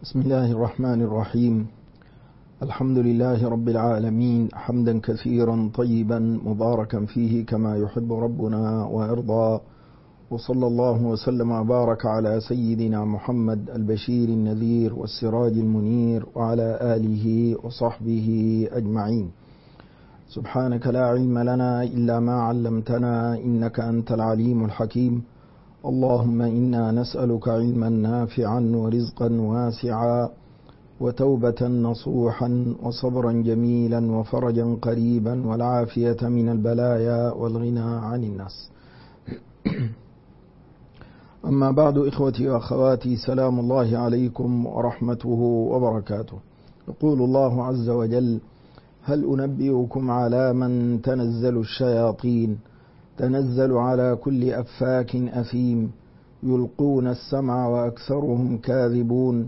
بسم الله الرحمن الرحيم. الحمد لله رب العالمين حمدا كثيرا طيبا مباركا فيه كما يحب ربنا ويرضى، وصلى الله وسلم وبارك على سيدنا محمد البشير النذير والسراج المنير وعلى آله وصحبه أجمعين. سبحانك لا علم لنا إلا ما علمتنا إنك أنت العليم الحكيم. اللهم إنا نسألك علما نافعا ورزقا واسعا وتوبة نصوحا وصبرا جميلا وفرجا قريبا والعافية من البلايا والغنى عن الناس. أما بعد، إخوتي وأخواتي، سلام الله عليكم ورحمته وبركاته. يقول الله عز وجل: هل أنبئكم على من تنزل الشياطين؟ تنزل على كل أفاك أثيم يلقون السمع وأكثرهم كاذبون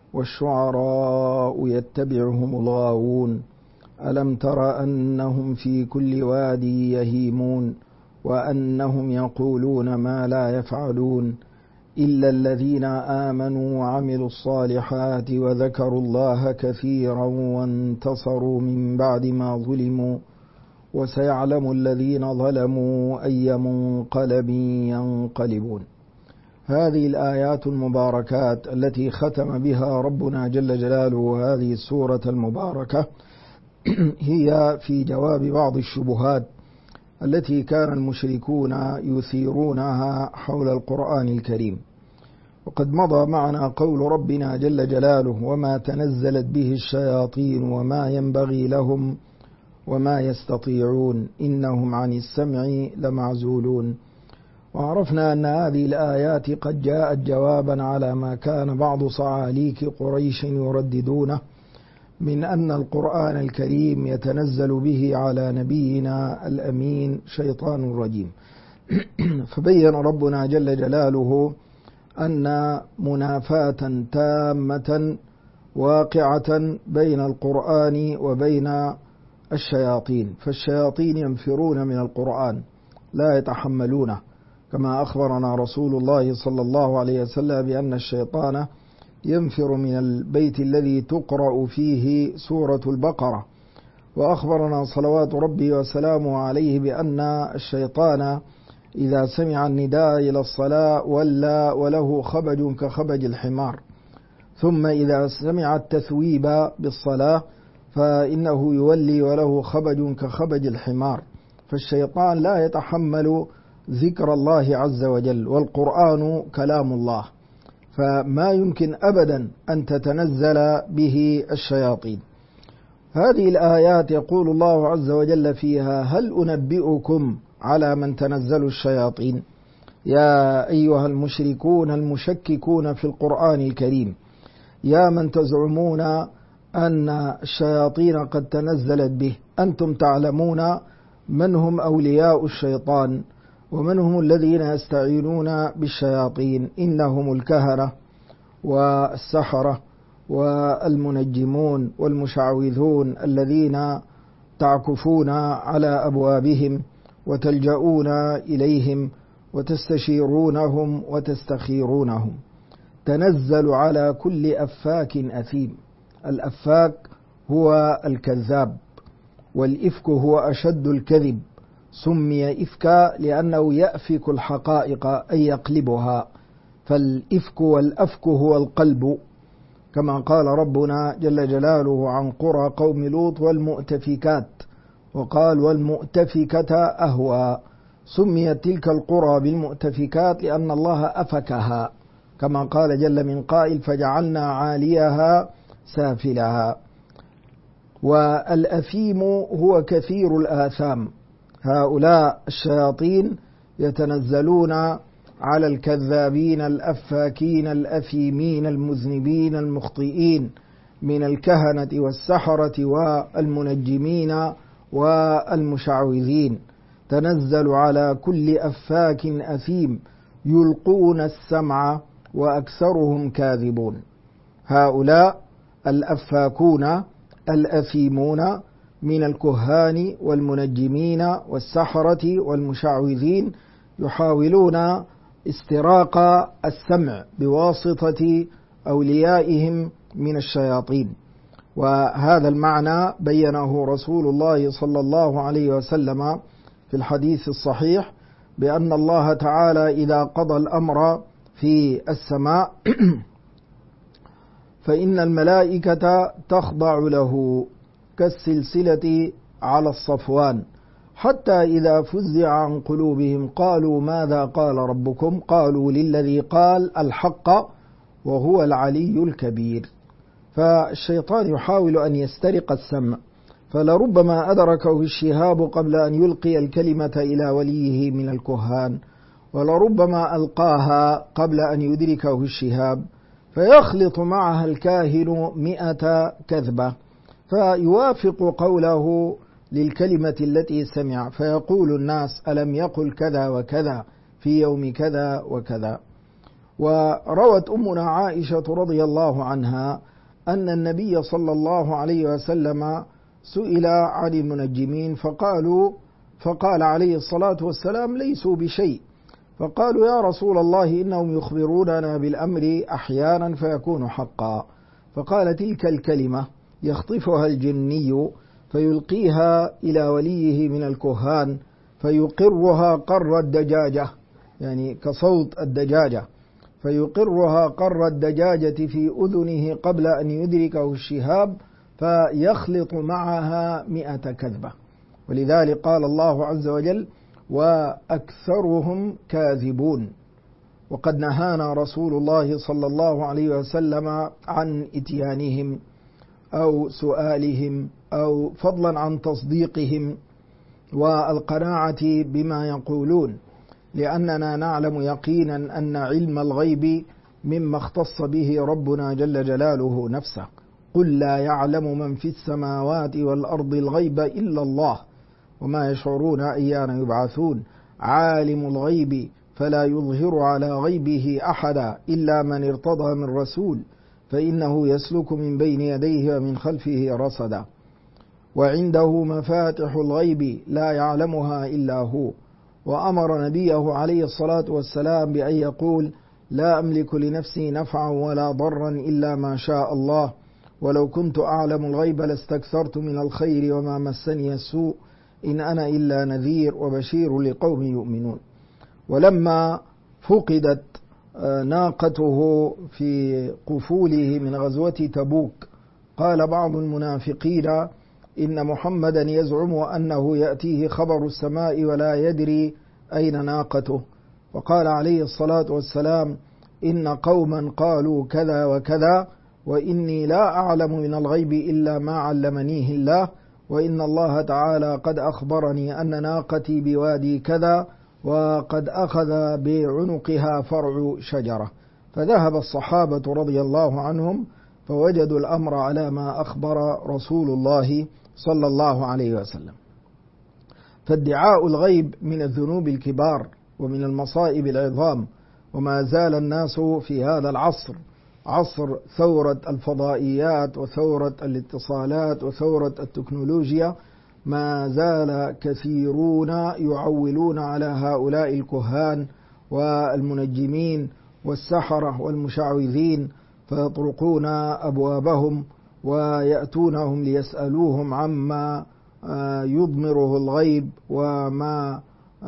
والشعراء يتبعهم الغاوون ألم تر أنهم في كل وادي يهيمون وأنهم يقولون ما لا يفعلون إلا الذين آمنوا وعملوا الصالحات وذكروا الله كثيرا وانتصروا من بعد ما ظلموا وسيعلم الذين ظلموا أي منقلب ينقلبون. هذه الآيات المباركات التي ختم بها ربنا جل جلاله هذه السورة المباركة هي في جواب بعض الشبهات التي كان المشركون يثيرونها حول القرآن الكريم. وقد مضى معنا قول ربنا جل جلاله: وما تنزلت به الشياطين وما ينبغي لهم وما يستطيعون إنهم عن السمع لمعزولون. وعرفنا أن هذه الآيات قد جاءت جوابا على ما كان بعض صعاليك قريش يرددونه من أن القرآن الكريم يتنزل به على نبينا الأمين شيطان رجيم. فبين ربنا جل جلاله أن منافاة تامة واقعة بين القرآن وبين الشياطين، فالشياطين ينفرون من القرآن لا يتحملونه، كما أخبرنا رسول الله صلى الله عليه وسلم بأن الشيطان ينفر من البيت الذي تقرأ فيه سورة البقرة. وأخبرنا صلوات ربي وسلامه عليه بأن الشيطان إذا سمع النداء إلى الصلاة ولى وله خبج كخبج الحمار، ثم إذا سمع التثويب بالصلاة فإنه يولي وله خبج كخبج الحمار. فالشيطان لا يتحمل ذكر الله عز وجل، والقرآن كلام الله، فما يمكن أبدا أن تتنزل به الشياطين. هذه الآيات يقول الله عز وجل فيها: هل أنبئكم على من تنزل الشياطين؟ يا أيها المشركون المشككون في القرآن الكريم، يا من تزعمون أن الشياطين قد تنزلت به، أنتم تعلمون من هم أولياء الشيطان ومن هم الذين يستعينون بالشياطين. إنهم الكهنة والسحرة والمنجمون والمشعوذون الذين تعكفون على أبوابهم وتلجؤون إليهم وتستشيرونهم وتستخيرونهم. تنزل على كل أفاك أثيم. الأفاك هو الكذاب، والإفك هو أشد الكذب. سمي إفكا لأنه يأفك الحقائق أي يقلبها، فالإفك والأفك هو القلب، كما قال ربنا جل جلاله عن قرى قوم لوط والمؤتفكات، وقال والمؤتفكة أهوى. سميت تلك القرى بالمؤتفكات لأن الله أفكها، كما قال جل من قائل: فجعلنا عاليها سافلها. والأثيم هو كثير الآثام. هؤلاء الشياطين يتنزلون على الكذابين الأفاكين الأثيمين المذنبين المخطئين من الكهنة والسحرة والمنجمين والمشعوذين. تنزل على كل أفاك أثيم يلقون السمع وأكثرهم كاذبون. هؤلاء الأفاكون الأثيمون من الكهان والمنجمين والسحرة والمشعوذين يحاولون استراق السمع بواسطة أوليائهم من الشياطين. وهذا المعنى بينه رسول الله صلى الله عليه وسلم في الحديث الصحيح بأن الله تعالى إذا قضى الأمر في السماء فإن الملائكة تخضع له كالسلسلة على الصفوان، حتى إذا فزع عن قلوبهم قالوا ماذا قال ربكم؟ قالوا للذي قال الحق وهو العلي الكبير. فالشيطان يحاول أن يسترق السمع، فلربما أدركه الشهاب قبل أن يلقي الكلمة إلى وليه من الكهان، ولربما ألقاها قبل أن يدركه الشهاب، فيخلط معها الكاهن 100 كذبة، فيوافق قوله للكلمة التي سمع، فيقول الناس ألم يقل كذا وكذا في يوم كذا وكذا. وروت أمنا عائشة رضي الله عنها أن النبي صلى الله عليه وسلم سئل عن المنجمين فقال عليه الصلاة والسلام ليسوا بشيء، فقالوا يا رسول الله إنهم يخبروننا بالأمر أحيانا فيكون حقا، فقال تلك الكلمة يخطفها الجني فيلقيها إلى وليه من الكهان فيقرها قر الدجاجة، يعني كصوت الدجاجة، فيقرها قر الدجاجة في أذنه قبل أن يدركه الشهاب فيخلط معها 100 كذبة. ولذلك قال الله عز وجل وأكثرهم كاذبون. وقد نهانا رسول الله صلى الله عليه وسلم عن إتيانهم أو سؤالهم أو فضلا عن تصديقهم والقناعة بما يقولون، لأننا نعلم يقينا أن علم الغيب مما اختص به ربنا جل جلاله نفسه. قل لا يعلم من في السماوات والأرض الغيب إلا الله وما يشعرون أيان يبعثون عالم الغيب فلا يظهر على غيبه أحدا إلا من ارتضى من رسول فإنه يسلك من بين يديه ومن خلفه رصدا وعنده مفاتح الغيب لا يعلمها إلا هو. وأمر نبيه عليه الصلاة والسلام بأن يقول لا أملك لنفسي نفعا ولا ضرا إلا ما شاء الله ولو كنت أعلم الغيب لاستكثرت من الخير وما مسني السوء إن أنا إلا نذير وبشير لقوم يؤمنون. ولما فقدت ناقته في قفوله من غزوة تبوك قال بعض المنافقين إن محمدا يزعم أنه يأتيه خبر السماء ولا يدري أين ناقته، وقال عليه الصلاة والسلام إن قوما قالوا كذا وكذا وإني لا أعلم من الغيب إلا ما علمنيه الله وإن الله تعالى قد أخبرني أن ناقتي بوادي كذا وقد أخذ بعنقها فرع شجرة. فذهب الصحابة رضي الله عنهم فوجدوا الأمر على ما أخبر رسول الله صلى الله عليه وسلم. فادعاء الغيب من الذنوب الكبار ومن المصائب العظام، وما زال الناس في هذا العصر، عصر ثورة الفضائيات وثورة الاتصالات وثورة التكنولوجيا، ما زال كثيرون يعولون على هؤلاء الكهان والمنجمين والسحرة والمشعوذين، فيطرقون أبوابهم ويأتونهم ليسألوهم عما يضمره الغيب وما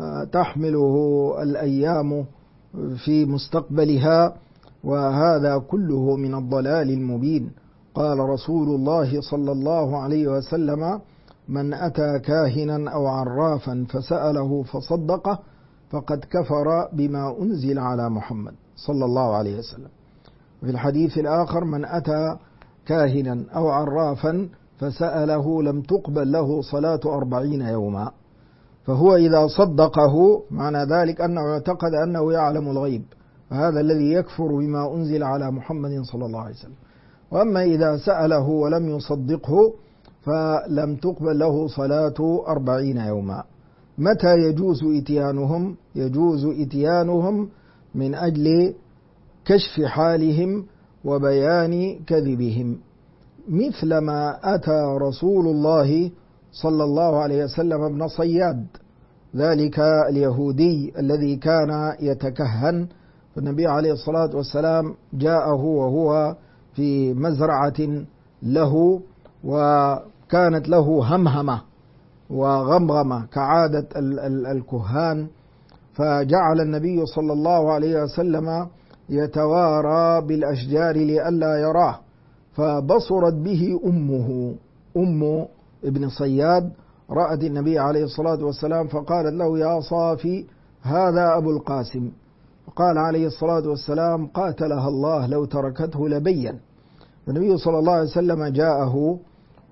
تحمله الأيام في مستقبلها، وهذا كله من الضلال المبين. قال رسول الله صلى الله عليه وسلم من أتى كاهنا أو عرافا فسأله فصدقه فقد كفر بما أنزل على محمد صلى الله عليه وسلم. في الحديث الآخر من أتى كاهنا أو عرافا فسأله لم تقبل له صلاة 40 يوما. فهو إذا صدقه معنى ذلك أنه اعتقد أنه يعلم الغيب، فهذا الذي يكفر بما أنزل على محمد صلى الله عليه وسلم. وأما إذا سأله ولم يصدقه فلم تقبل له صلاة 40 يوما. متى يجوز إتيانهم؟ يجوز إتيانهم من أجل كشف حالهم وبيان كذبهم، مثل ما أتى رسول الله صلى الله عليه وسلم ابن صياد، ذلك اليهودي الذي كان يتكهن، فالنبي عليه الصلاة والسلام جاءه وهو في مزرعة له، وكانت له همهمة وغمغمة كعادة الكهان، فجعل النبي صلى الله عليه وسلم يتوارى بالأشجار لئلا يراه، فبصرت به أم ابن صياد، رأت النبي عليه الصلاة والسلام فقالت له: يا صافي، هذا أبو القاسم. فقال عليه الصلاة والسلام: قاتلها الله، لو تركته لبين. النبي صلى الله عليه وسلم جاءه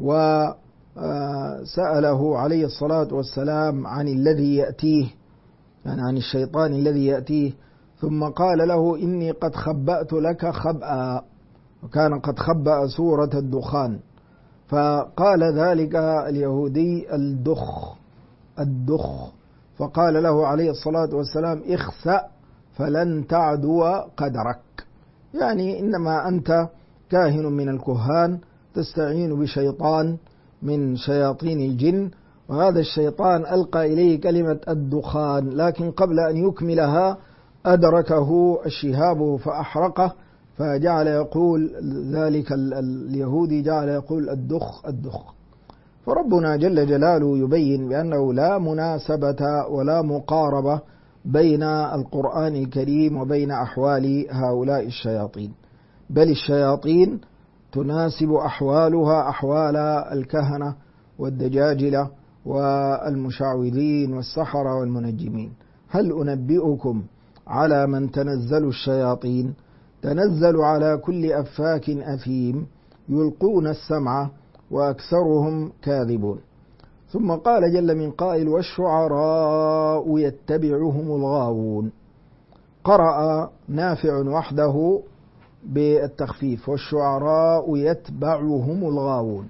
وسأله عليه الصلاة والسلام عن الذي يأتيه، يعني عن الشيطان الذي يأتيه، ثم قال له: إني قد خبأت لك خبأ، وكان قد خبأ سورة الدخان. فقال ذلك اليهودي: الدخ. فقال له عليه الصلاة والسلام: اخسأ فلن تعدو قدرك، يعني إنما أنت كاهن من الكهان تستعين بشيطان من شياطين الجن، وهذا الشيطان ألقى إليه كلمة الدخان، لكن قبل أن يكملها أدركه الشهاب فأحرقه، فجعل يقول ذلك اليهودي جعل يقول: الدخ. فربنا جل جلاله يبين بأنه لا مناسبة ولا مقاربة بين القرآن الكريم وبين أحوال هؤلاء الشياطين، بل الشياطين تناسب أحوالها أحوال الكهنة والدجاجلة والمشعوذين والسحرة والمنجمين. هل أنبئكم على من تنزل الشياطين؟ تنزل على كل أفاك أثيم يلقون السمع وأكثرهم كاذبون. ثم قال جل من قائل: والشعراء يتبعهم الغاوون. قرأ نافع وحده بالتخفيف: والشعراء يتبعهم الغاوون.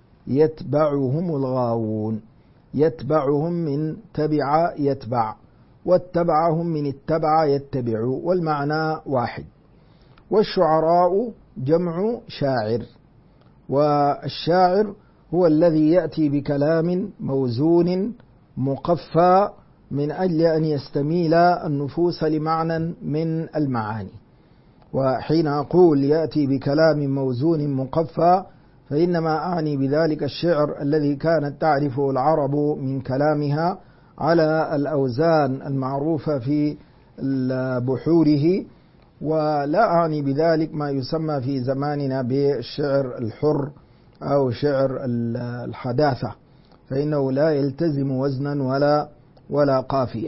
يتبعهم من تبع يتبع، واتبعهم من اتبع يتبع، والمعنى واحد. والشعراء جمع شاعر، والشاعر هو الذي يأتي بكلام موزون مقفى من أجل أن يستميل النفوس لمعنى من المعاني. وحين أقول يأتي بكلام موزون مقفى فإنما أعني بذلك الشعر الذي كانت تعرفه العرب من كلامها على الأوزان المعروفة في بحوره، ولا أعني بذلك ما يسمى في زماننا بالشعر الحر أو شعر الحداثة، فإنه لا يلتزم وزنا ولا قافية.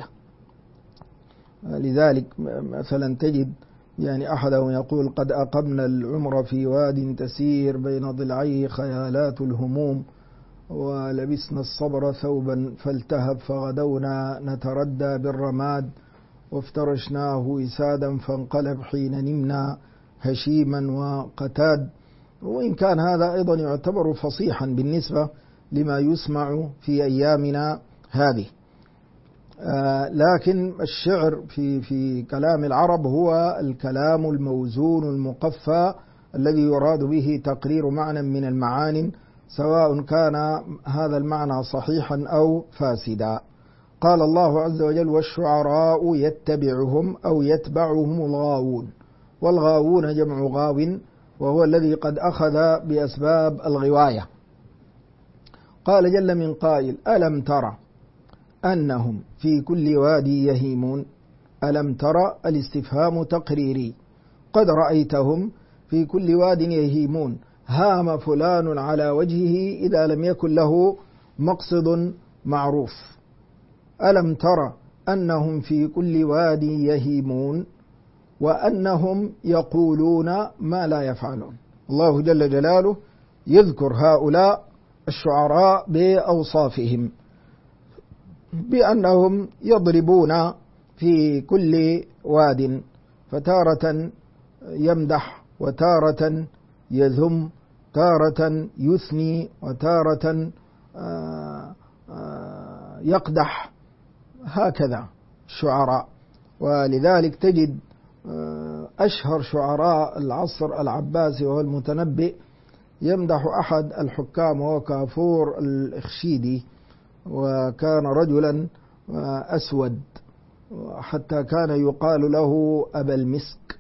لذلك مثلا تجد يعني أحدهم يقول: قد أقمنا العمر في واد تسير بين ضلعيه خيالات الهموم، ولبسنا الصبر ثوبا فالتهب فغدونا نتردى بالرماد، وافترشناه وسادا فانقلب حين نمنا هشيما وقتاد. وإن كان هذا أيضا يعتبر فصيحا بالنسبة لما يسمع في أيامنا هذه، لكن الشعر في كلام العرب هو الكلام الموزون المقفى الذي يراد به تقرير معنى من المعاني، سواء كان هذا المعنى صحيحا أو فاسدا. قال الله عز وجل: والشعراء يتبعهم أو يتبعهم الغاوون. والغاوون جمع غاو، وهو الذي قد أخذ بأسباب الغواية. قال جل من قائل: ألم ترى أنهم في كل وادي يهيمون. ألم ترى الاستفهام تقريري، قد رأيتهم في كل واد يهيمون. هام فلان على وجهه إذا لم يكن له مقصد معروف. ألم ترى أنهم في كل واد يهيمون وأنهم يقولون ما لا يفعلون. الله جل جلاله يذكر هؤلاء الشعراء بأوصافهم، بأنهم يضربون في كل واد، فتارة يمدح وتارة يذم، تارة يثني وتارة يقدح، هكذا الشعراء. ولذلك تجد أشهر شعراء العصر العباسي وهو المتنبئ يمدح أحد الحكام وهو كافور الإخشيدي، وكان رجلا أسود حتى كان يقال له أبا المسك.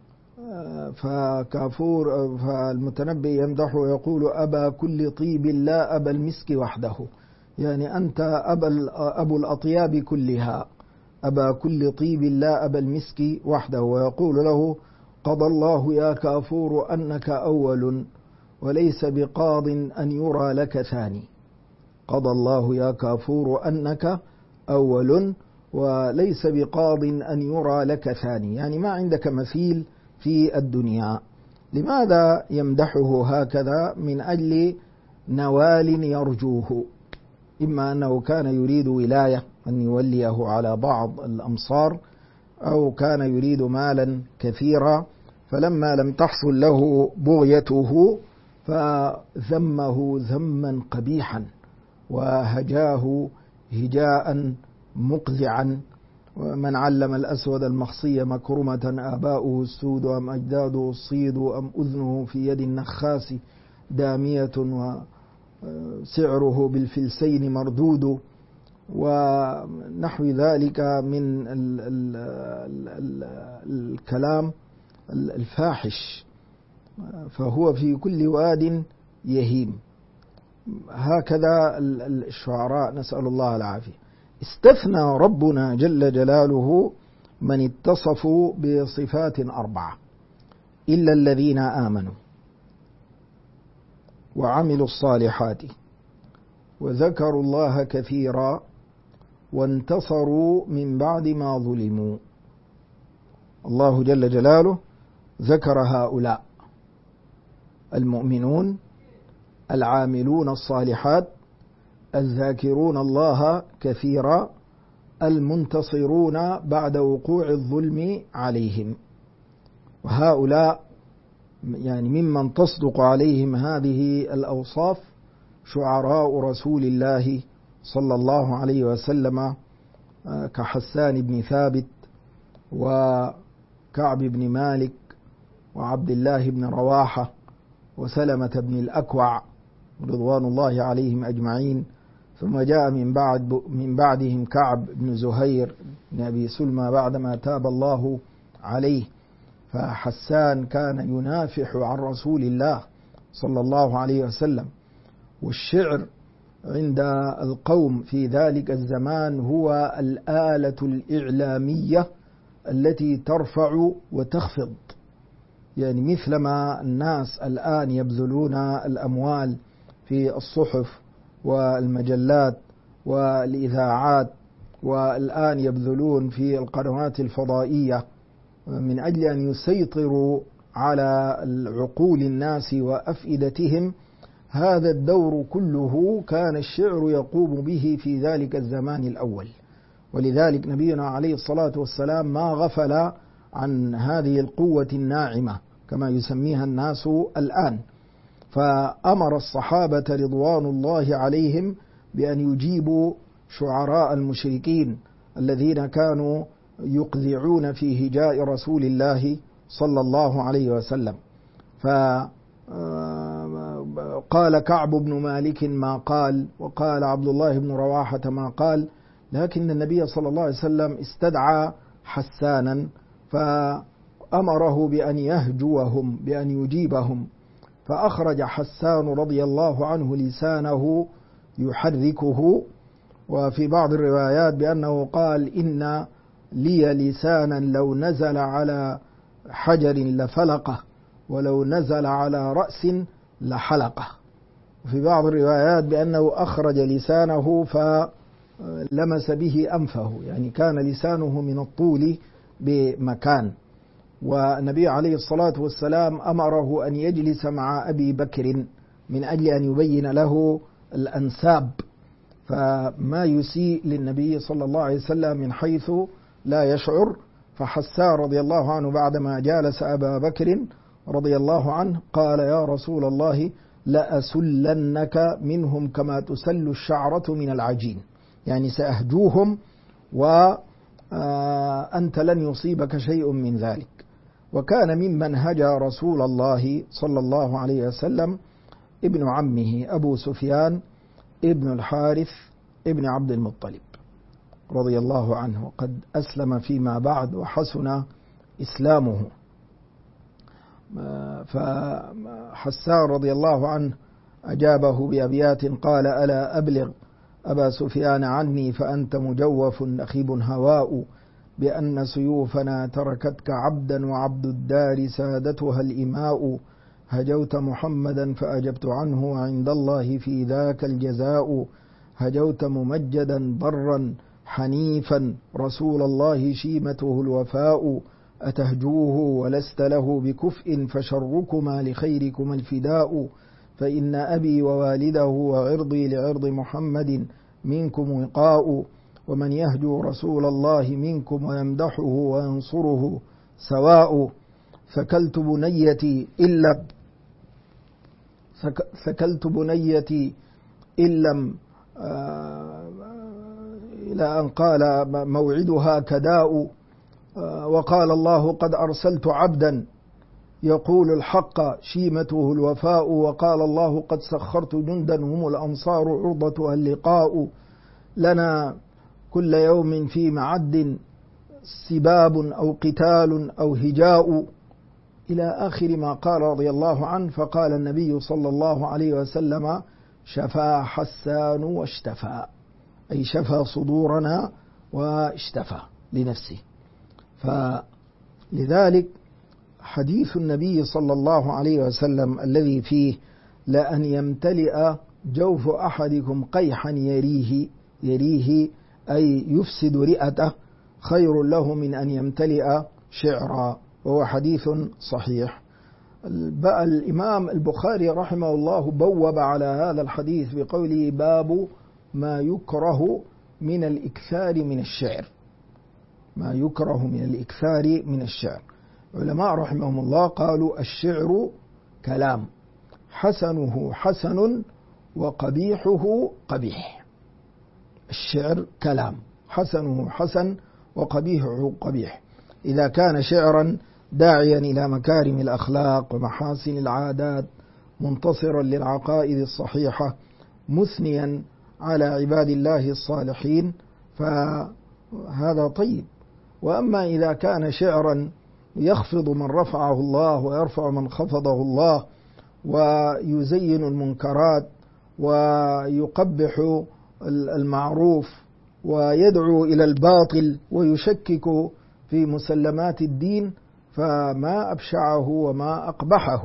فكافور فالمتنبي يمدحه ويقول أبا كل طيب لا أبا المسك وحده، يعني أنت أبو الأطياب كلها، أبا كل طيب لا أبا المسك وحده. ويقول له قضى الله يا كافور أنك أول وليس بقاض أن يرى لك ثاني. قضى الله يا كافور أنك أول وليس بقاض أن يرى لك ثاني، يعني ما عندك مثيل في الدنيا. لماذا يمدحه هكذا؟ من أجل نوال يرجوه، إما أنه كان يريد ولاية أن يوليه على بعض الأمصار، أو كان يريد مالا كثيرا، فلما لم تحصل له بغيته فذمه ذما قبيحا وهجاه هجاء مقذعا. ومن علم الأسود المخصي مكرمة آباؤه السود أم أجداده الصيد أم أذنه في يد النخاس دامية وسعره بالفلسين مردود، ونحو ذلك من الكلام الفاحش. فهو في كل واد يهيم. هكذا الشعراء، نسأل الله العافية. استثنى ربنا جل جلاله من اتصفوا بصفات 4 إلا الذين آمنوا وعملوا الصالحات وذكروا الله كثيرا وانتصروا من بعد ما ظلموا. الله جل جلاله ذكر هؤلاء: المؤمنون، العاملون الصالحات، الذاكرون الله كثيرا، المنتصرون بعد وقوع الظلم عليهم. وهؤلاء يعني ممن تصدق عليهم هذه الأوصاف شعراء رسول الله صلى الله عليه وسلم، كحسان بن ثابت وكعب بن مالك وعبد الله بن رواحة وسلمة بن الأكوع رضوان الله عليهم أجمعين. ثم جاء من بعدهم كعب بن زهير بن أبي سلمى بعدما تاب الله عليه. فحسان كان ينافح عن رسول الله صلى الله عليه وسلم. والشعر عند القوم في ذلك الزمان هو الآلة الإعلامية التي ترفع وتخفض، يعني مثلما الناس الآن يبذلون الأموال في الصحف والمجلات والإذاعات، والآن يبذلون في القنوات الفضائية من أجل أن يسيطروا على عقول الناس وأفئدتهم. هذا الدور كله كان الشعر يقوم به في ذلك الزمان الأول. ولذلك نبينا عليه الصلاة والسلام ما غفل عن هذه القوة الناعمة كما يسميها الناس الآن، فأمر الصحابة رضوان الله عليهم بأن يجيبوا شعراء المشركين الذين كانوا يقذعون في هجاء رسول الله صلى الله عليه وسلم. فقال كعب بن مالك ما قال، وقال عبد الله بن رواحة ما قال، لكن النبي صلى الله عليه وسلم استدعى حسانا فأمره بأن يهجوهم، بأن يجيبهم. فأخرج حسان رضي الله عنه لسانه يحركه، وفي بعض الروايات بأنه قال: إن لي لسانا لو نزل على حجر لفلقه ولو نزل على رأس لحلقه. وفي بعض الروايات بأنه أخرج لسانه فلمس به أنفه، يعني كان لسانه من الطول بمكان. والنبي عليه الصلاة والسلام أمره أن يجلس مع أبي بكر من أجل أن يبين له الأنساب، فما يسيء للنبي صلى الله عليه وسلم من حيث لا يشعر. فحسان رضي الله عنه بعدما جالس أبا بكر رضي الله عنه قال: يا رسول الله لأسلنك منهم كما تسل الشعرة من العجين، يعني سأهجوهم وأنت لن يصيبك شيء من ذلك. وكان ممن هجى رسول الله صلى الله عليه وسلم ابن عمه أبو سفيان ابن الحارث ابن عبد المطلب. رضي الله عنه، وقد أسلم فيما بعد وحسن إسلامه. فحسان رضي الله عنه أجابه بأبيات قال: ألا أبلغ أبا سفيان عني فأنت مجوف نخيب هواء، بأن سيوفنا تركتك عبدا وعبد الدار سادتها الإماء، هجوت محمدا فأجبت عنه وعند الله في ذاك الجزاء، هجوت ممجدا برا حنيفا رسول الله شيمته الوفاء، أتهجوه ولست له بكفء فشركما لخيركما الفداء، فإن أبي ووالده وعرضي لعرض محمد منكم وقاء، ومن يهجو رسول الله منكم ويمدحه وينصره سواء، ثكلت بنيتي إن لم إلى أن قال موعدها كداء، وقال الله قد أرسلت عبدا يقول الحق شيمته الوفاء، وقال الله قد سخرت جندا هم الأنصار عرضتها اللقاء، لنا كل يوم في معد سباب أو قتال أو هجاء، إلى آخر ما قال رضي الله عنه. فقال النبي صلى الله عليه وسلم: شفى حسان واشتفى، أي شفى صدورنا واشتفى لنفسه. فلذلك حديث النبي صلى الله عليه وسلم الذي فيه: لأن يمتلئ جوف أحدكم قيحا يريه أي يفسد رئته، خير له من أن يمتلئ شعرا، وهو حديث صحيح. الإمام البخاري رحمه الله بوب على هذا الحديث بقوله: باب ما يكره من الإكثار من الشعر. ما يكره من الإكثار من الشعر. علماء رحمهم الله قالوا: الشعر كلام، حسنه حسن وقبيحه قبيح. الشعر كلام، حسنه حسن وقبيحه قبيح. إذا كان شعرا داعيا إلى مكارم الأخلاق ومحاسن العادات، منتصرا للعقائد الصحيحة، مثنيا على عباد الله الصالحين، فهذا طيب. وأما إذا كان شعرا يخفض من رفعه الله ويرفع من خفضه الله، ويزين المنكرات ويقبح المعروف ويدعو إلى الباطل ويشكك في مسلمات الدين، فما أبشعه وما أقبحه.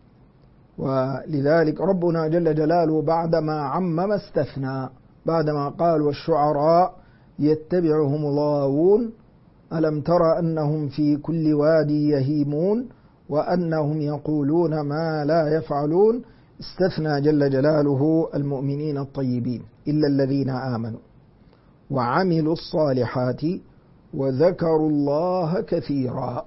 ولذلك ربنا جل جلاله بعدما عمم استثنى، بعدما قال: والشعراء يتبعهم الغاوون ألم تر أنهم في كل وادي يهيمون وأنهم يقولون ما لا يفعلون، استثنى جل جلاله المؤمنين الطيبين إلا الذين آمنوا وعملوا الصالحات وذكروا الله كثيرا.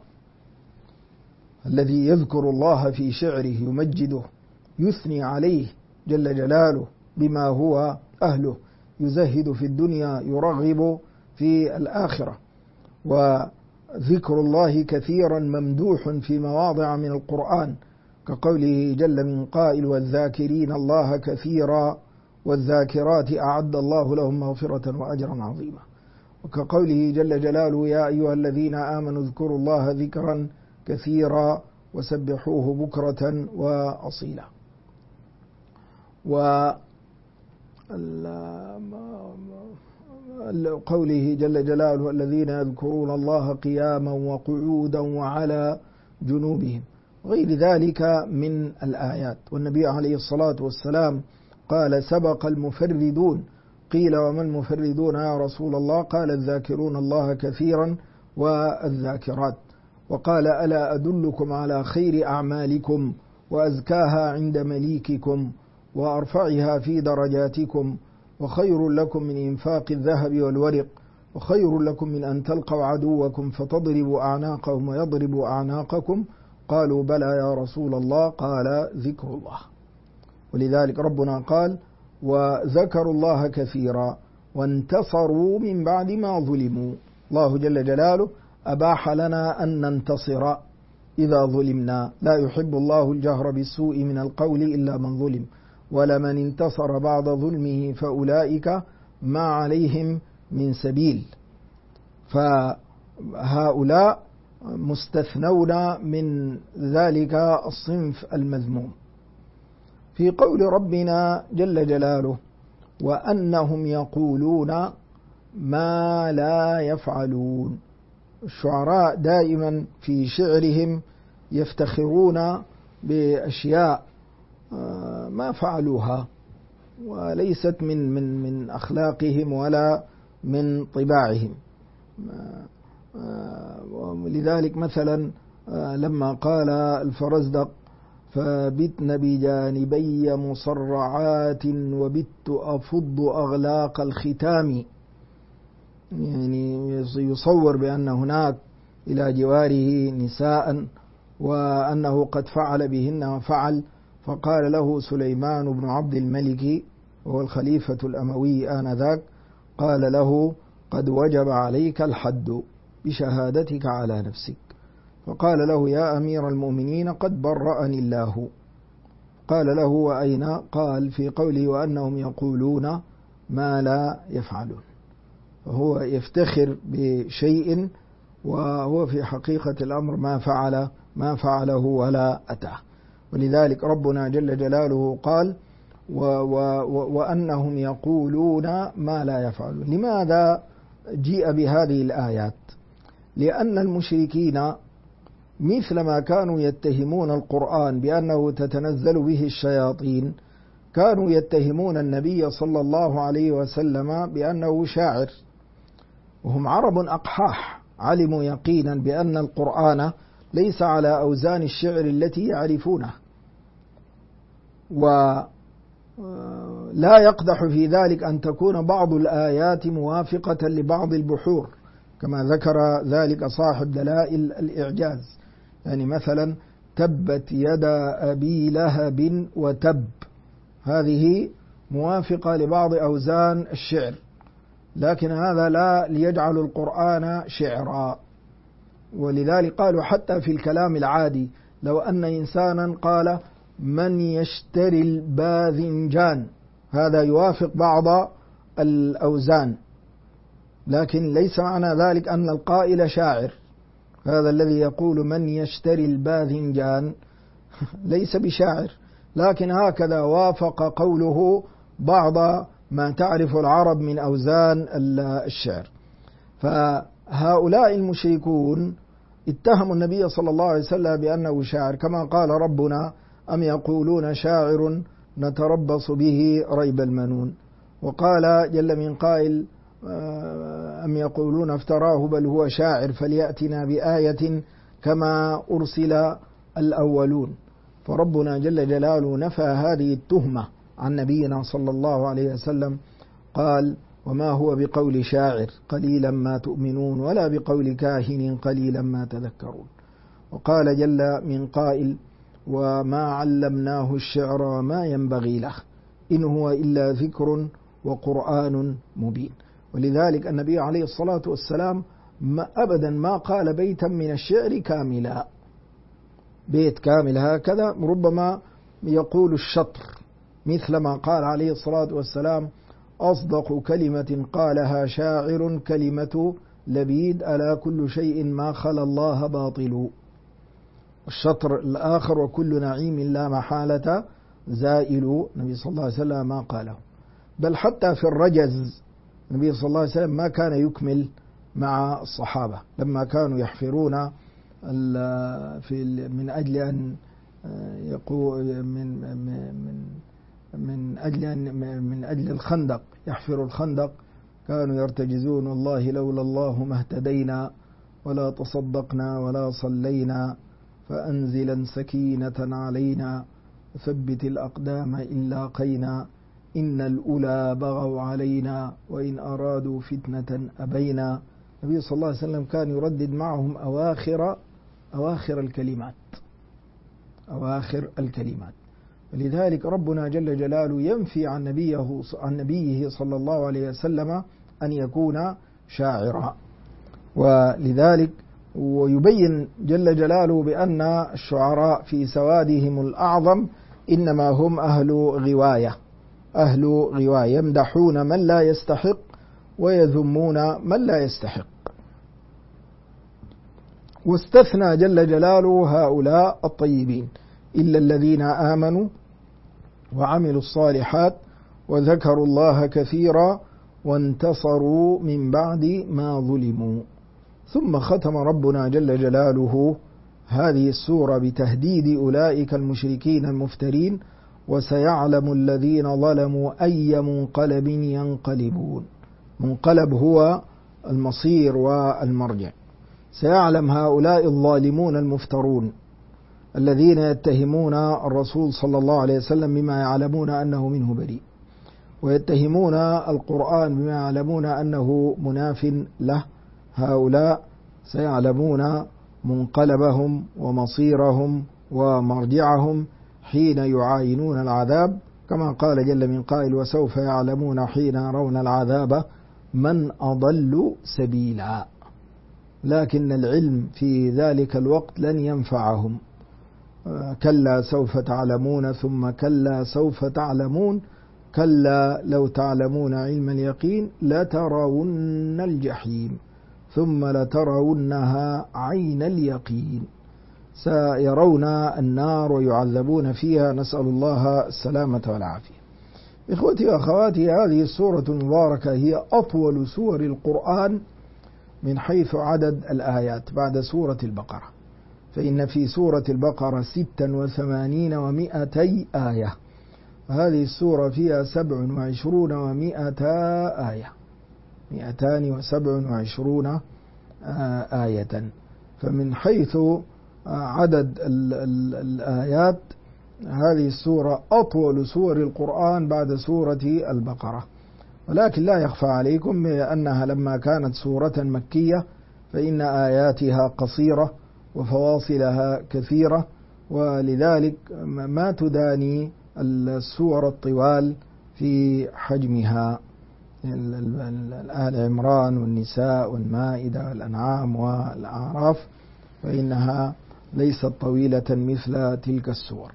الذي يذكر الله في شعره يمجده، يثني عليه جل جلاله بما هو أهله، يزهد في الدنيا، يرغب في الآخرة. وذكر الله كثيرا ممدوح في مواضع من القرآن، كقوله جل من قائل: والذاكرين الله كثيرا والذاكرات أعد الله لهم مغفرة وأجرا عظيما. وكقوله جل جلاله: يا أيها الذين آمنوا اذكروا الله ذكرا كثيرا وسبحوه بكرة وأصيلا. وقوله جل جلاله: الذين يذكرون الله قياما وقعودا وعلى جنوبهم، غير ذلك من الآيات. والنبي عليه الصلاة والسلام قال: سبق المفردون. قيل: وما المفردون يا رسول الله؟ قال: الذاكرون الله كثيرا والذاكرات. وقال: ألا أدلكم على خير أعمالكم وأزكاها عند مليككم وأرفعها في درجاتكم، وخير لكم من إنفاق الذهب والورق، وخير لكم من أن تلقوا عدوكم فتضربوا أعناقهم ويضربوا أعناقكم. قالوا: بلى يا رسول الله. قال: ذكر الله. ولذلك ربنا قال: وذكروا الله كثيرا وانتصروا من بعد ما ظلموا. الله جل جلاله أباح لنا أن ننتصر إذا ظلمنا، لا يحب الله الجهر بالسوء من القول إلا من ظلم، ولمن انتصر بعد ظلمه فأولئك ما عليهم من سبيل، فهؤلاء مستثنون من ذلك الصنف المذموم. في قول ربنا جل جلاله وأنهم يقولون ما لا يفعلون، الشعراء دائما في شعرهم يفتخرون بأشياء ما فعلوها وليست من أخلاقهم ولا من طباعهم. لذلك مثلا لما قال الفرزدق فبتن بجانبي مصرعات وبت أفض أغلاق الختام، يعني يصور بأن هناك إلى جواره نساء وأنه قد فعل بهن وفعل، فقال له سليمان بن عبد الملك وهو الخليفة الأموي آنذاك، قال له قد وجب عليك الحد بشهادتك على نفسك، فقال له يا أمير المؤمنين قد برأني الله. قال له وأين؟ قال في قوله وأنهم يقولون ما لا يفعلون، فهو يفتخر بشيء وهو في حقيقة الأمر ما فعله ولا أتاه. ولذلك ربنا جل جلاله قال وأنهم يقولون ما لا يفعلون. لماذا جيء بهذه الآيات؟ لأن المشركين مثلما كانوا يتهمون القرآن بأنه تتنزل به الشياطين، كانوا يتهمون النبي صلى الله عليه وسلم بأنه شاعر، وهم عرب أقحاح علموا يقينا بأن القرآن ليس على أوزان الشعر التي يعرفونها، ولا يقدح في ذلك أن تكون بعض الآيات موافقة لبعض البحور كما ذكر ذلك صاحب دلائل الإعجاز. يعني مثلا تبت يدا أبي لهب وتب، هذه موافقة لبعض أوزان الشعر، لكن هذا لا ليجعل القرآن شعرا. ولذلك قالوا حتى في الكلام العادي لو أن إنسانا قال من يشتري الباذنجان، هذا يوافق بعض الأوزان، لكن ليس معنى ذلك أن القائل شاعر. هذا الذي يقول من يشتري الباذنجان ليس بشاعر، لكن هكذا وافق قوله بعض ما تعرف العرب من أوزان الشعر. فهؤلاء المشركون اتهموا النبي صلى الله عليه وسلم بأنه شاعر، كما قال ربنا أم يقولون شاعر نتربص به ريب المنون. وقال جل من قائل أم يقولون افتراه بل هو شاعر فليأتنا بآية كما أرسل الأولون. فربنا جل جلاله نفى هذه التهمة عن نبينا صلى الله عليه وسلم، قال وما هو بقول شاعر قليلا ما تؤمنون ولا بقول كاهن قليلا ما تذكرون. وقال جل من قائل وما علمناه الشعر وما ينبغي له إن هو إلا ذكر وقرآن مبين. ولذلك النبي عليه الصلاة والسلام أبدا ما قال بيتا من الشعر كاملا، بيت كامل هكذا، ربما يقول الشطر، مثل ما قال عليه الصلاة والسلام أصدق كلمة قالها شاعر كلمة لبيد ألا كل شيء ما خلا الله باطل. الشطر الآخر وكل نعيم لا محالة زائل، النبي صلى الله عليه وسلم ما قاله. بل حتى في الرجز النبي صلى الله عليه وسلم ما كان يكمل مع الصحابة لما كانوا يحفرون من أجل الخندق، يحفر الخندق، كانوا يرتجزون الله لولا الله ما اهتدينا ولا تصدقنا ولا صلينا فأنزلا سكينة علينا ثبت الأقدام إن لاقينا إن الأولى بغوا علينا وإن أرادوا فتنة أبينا. النبي صلى الله عليه وسلم كان يردد معهم أواخر الكلمات. ولذلك ربنا جل جلاله ينفي عن نبيه صلى الله عليه وسلم أن يكون شاعرا. ولذلك ويبين جل جلاله بأن الشعراء في سوادهم الأعظم إنما هم أهل غواية يمدحون من لا يستحق ويذمون من لا يستحق. واستثنى جل جلاله هؤلاء الطيبين إلا الذين آمنوا وعملوا الصالحات وذكروا الله كثيرا وانتصروا من بعد ما ظلموا. ثم ختم ربنا جل جلاله هذه السورة بتهديد أولئك المشركين المفترين: وسيعلم الذين ظلموا أي منقلب ينقلبون. منقلب هو المصير والمرجع. سيعلم هؤلاء الظالمون المفترون الذين يتهمون الرسول صلى الله عليه وسلم بما يعلمون أنه منه بريء، ويتهمون القرآن بما يعلمون أنه مناف له. هؤلاء سيعلمون منقلبهم ومصيرهم ومرجعهم حين يعاينون العذاب، كما قال جل من قائل: وسوف يعلمون حين يرون العذاب من أضل سبيلا. لكن العلم في ذلك الوقت لن ينفعهم. كلا سوف تعلمون ثم كلا سوف تعلمون كلا لو تعلمون علم اليقين لترون الجحيم ثم لترونها عين اليقين. سيرون النار ويعذبون فيها، نسأل الله السلامة والعافية. إخوتي وأخواتي، هذه السورة المباركة هي أطول سور القرآن من حيث عدد الآيات بعد سورة البقرة، فإن في سورة البقرة 86 و200 آية، وهذه السورة فيها 27 و100 آية، 227 آية. فمن حيث عدد الآيات هذه السورة أطول سور القرآن بعد سورة البقرة. ولكن لا يخفى عليكم بأنها لما كانت سورة مكية فإن آياتها قصيرة وفواصلها كثيرة، ولذلك ما تداني السور الطوال في حجمها، آل عمران والنساء والمائدة والأنعام والأعراف، فإنها ليست طويلة مثل تلك السور.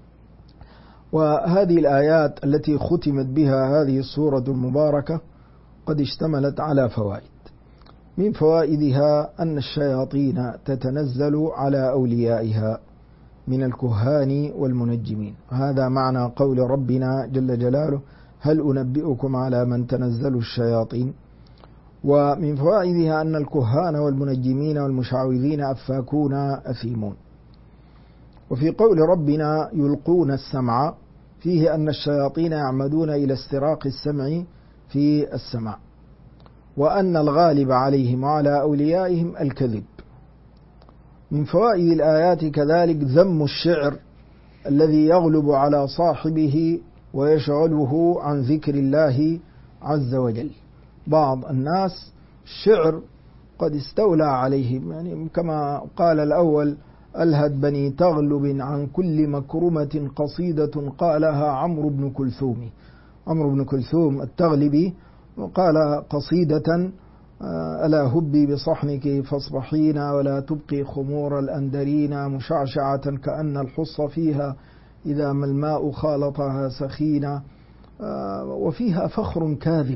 وهذه الآيات التي ختمت بها هذه السورة المباركة قد اشتملت على فوائد. من فوائدها أن الشياطين تتنزل على أوليائها من الكهان والمنجمين، هذا معنى قول ربنا جل جلاله: هل أنبئكم على من تنزل الشياطين. ومن فوائدها أن الكهان والمنجمين والمشعوذين أفاكون أثيمون. وفي قول ربنا يلقون السمع فيه أن الشياطين يعمدون إلى استراق السمع في السماء، وأن الغالب عليهم وعلى أوليائهم الكذب. من فوائد الآيات كذلك ذم الشعر الذي يغلب على صاحبه ويشغله عن ذكر الله عز وجل. بعض الناس الشعر قد استولى عليهم، يعني كما قال الأول: ألهت بني تغلب عن كل مكرمة قصيدة قالها عمرو بن كلثوم. عمرو بن كلثوم التغلبي قال قصيدة: ألا هبي بصحنك فاصبحينا ولا تبقي خمور الأندرين مشعشعة كأن الحص فيها إذا ما الماء خالطها سخينا. وفيها فخر كاذب: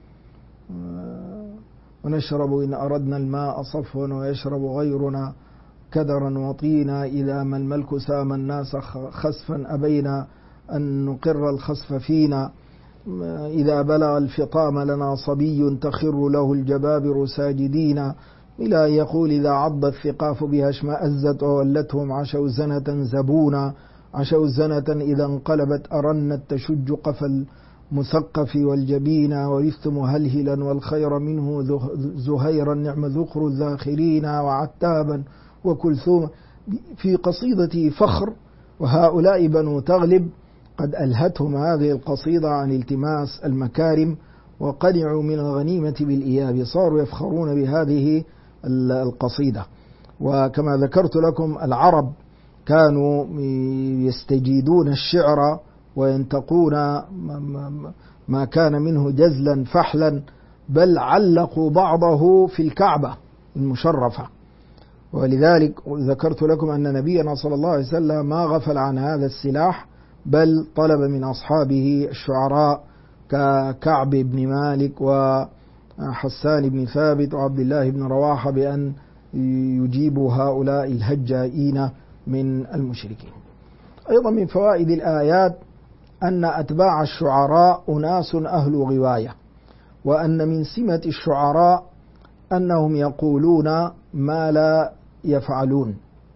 ونشرب إن أردنا الماء صفوا ويشرب غيرنا كدرا وطينا إذا ما الملك سام الناس خسفا أبينا أن نقر الخسف فينا إذا بلغ الفطام لنا صبي تخر له الجبابر ساجدين إلى أن يقول إذا عض الثقاف بها اشمأزت وولتهم عشوا زنة زبونا عشوا زنة إذا انقلبت أرنت تشج قفا المثقف والجبين ورثت مهلهلا والخير منه زهيرا نعم ذكر الذاخرين وعتابا وكلثوم. في قصيدته فخر. وهؤلاء بنو تغلب قد ألهتهم هذه القصيدة عن التماس المكارم وقنعوا من الغنيمة بالإياب، صاروا يفخرون بهذه القصيدة. وكما ذكرت لكم العرب كانوا يستجيدون الشعر وينتقون ما كان منه جزلا فحلا، بل علقوا بعضه في الكعبة المشرفة. ولذلك ذكرت لكم أن نبينا صلى الله عليه وسلم ما غفل عن هذا السلاح، بل طلب من أصحابه الشعراء ككعب بن مالك حسان بن ثابت وعبد الله بن رواحة بأن يجيبوا هؤلاء الهجائين من المشركين. أيضا من فوائد الآيات أن أتباع الشعراء أناس أهل غواية، وأن من سمة الشعراء أنهم يقولون ما لا يفعلون.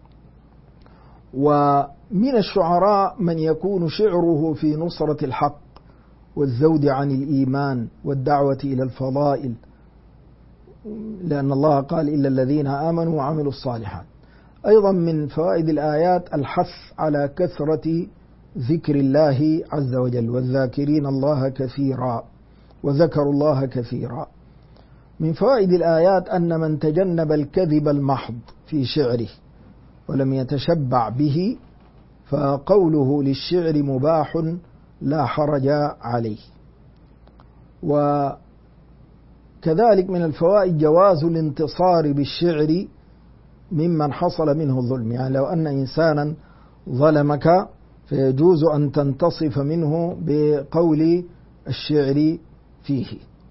ومن الشعراء من يكون شعره في نصرة الحق والذود عن الإيمان والدعوة إلى الفضائل، لأن الله قال إلا الذين آمنوا وعملوا الصالحات. أيضا من فوائد الآيات الحث على كثرة ذكر الله عز وجل، والذاكرين الله كثيرا وذكروا الله كثيرا. من فوائد الآيات أن من تجنب الكذب المحض في شعره ولم يتشبع به فقوله للشعر مباح لا حرج عليه. وكذلك من الفوائد جواز الانتصار بالشعر ممن حصل منه الظلم، يعني لو أن إنسانا ظلمك فيجوز أن تنتصف منه بقول الشعر فيه.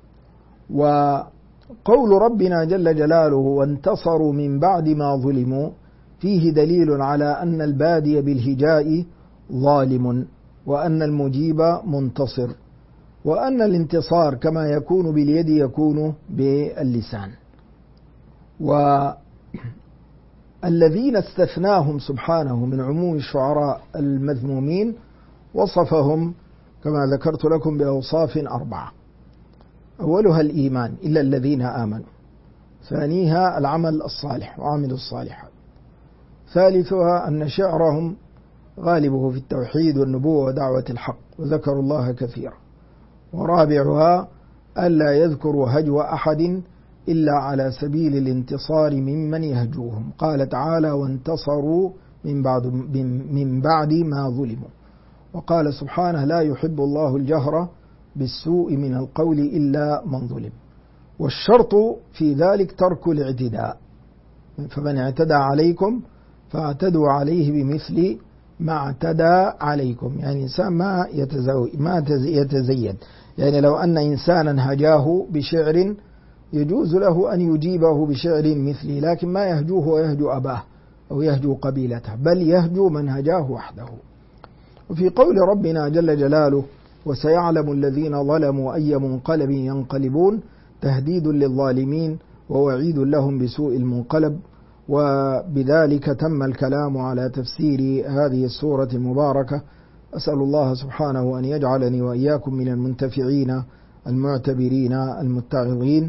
وقول ربنا جل جلاله وانتصروا من بعد ما ظلموا فيه دليل على أن البادي بالهجاء ظالم، وأن المجيب منتصر، وأن الانتصار كما يكون باليد يكون باللسان. والذين استثناهم سبحانه من عموم الشعراء المذمومين وصفهم كما ذكرت لكم بأوصاف 4: أولها الإيمان إلا الذين آمنوا، ثانيها العمل الصالح وعملوا الصالحات، ثالثها أن شعرهم غالبه في التوحيد والنبوة ودعوة الحق وذكروا الله كثيرا، ورابعها ألا يذكروا هجو أحد إلا على سبيل الانتصار ممن يهجوهم، قال تعالى وانتصروا من بعد ما ظلموا، وقال سبحانه لا يحب الله الجهر بالسوء من القول إلا من ظلم. والشرط في ذلك ترك الاعتداء، فمن اعتدى عليكم فاعتدوا عليه بمثل ما اعتدى عليكم، يعني إنسان ما يتزيد، يعني لو أن إنسانا هجاه بشعر يجوز له أن يجيبه بشعر مثله، لكن ما يهجوه ويهجو أباه أو يهجو قبيلته، بل يهجو من هجاه وحده. وفي قول ربنا جل جلاله وسيعلم الذين ظلموا أي منقلب ينقلبون تهديد للظالمين ووعيد لهم بسوء المنقلب. وبذلك تم الكلام على تفسير هذه السورة المباركة. أسأل الله سبحانه أن يجعلني وإياكم من المنتفعين المعتبرين المتعظين.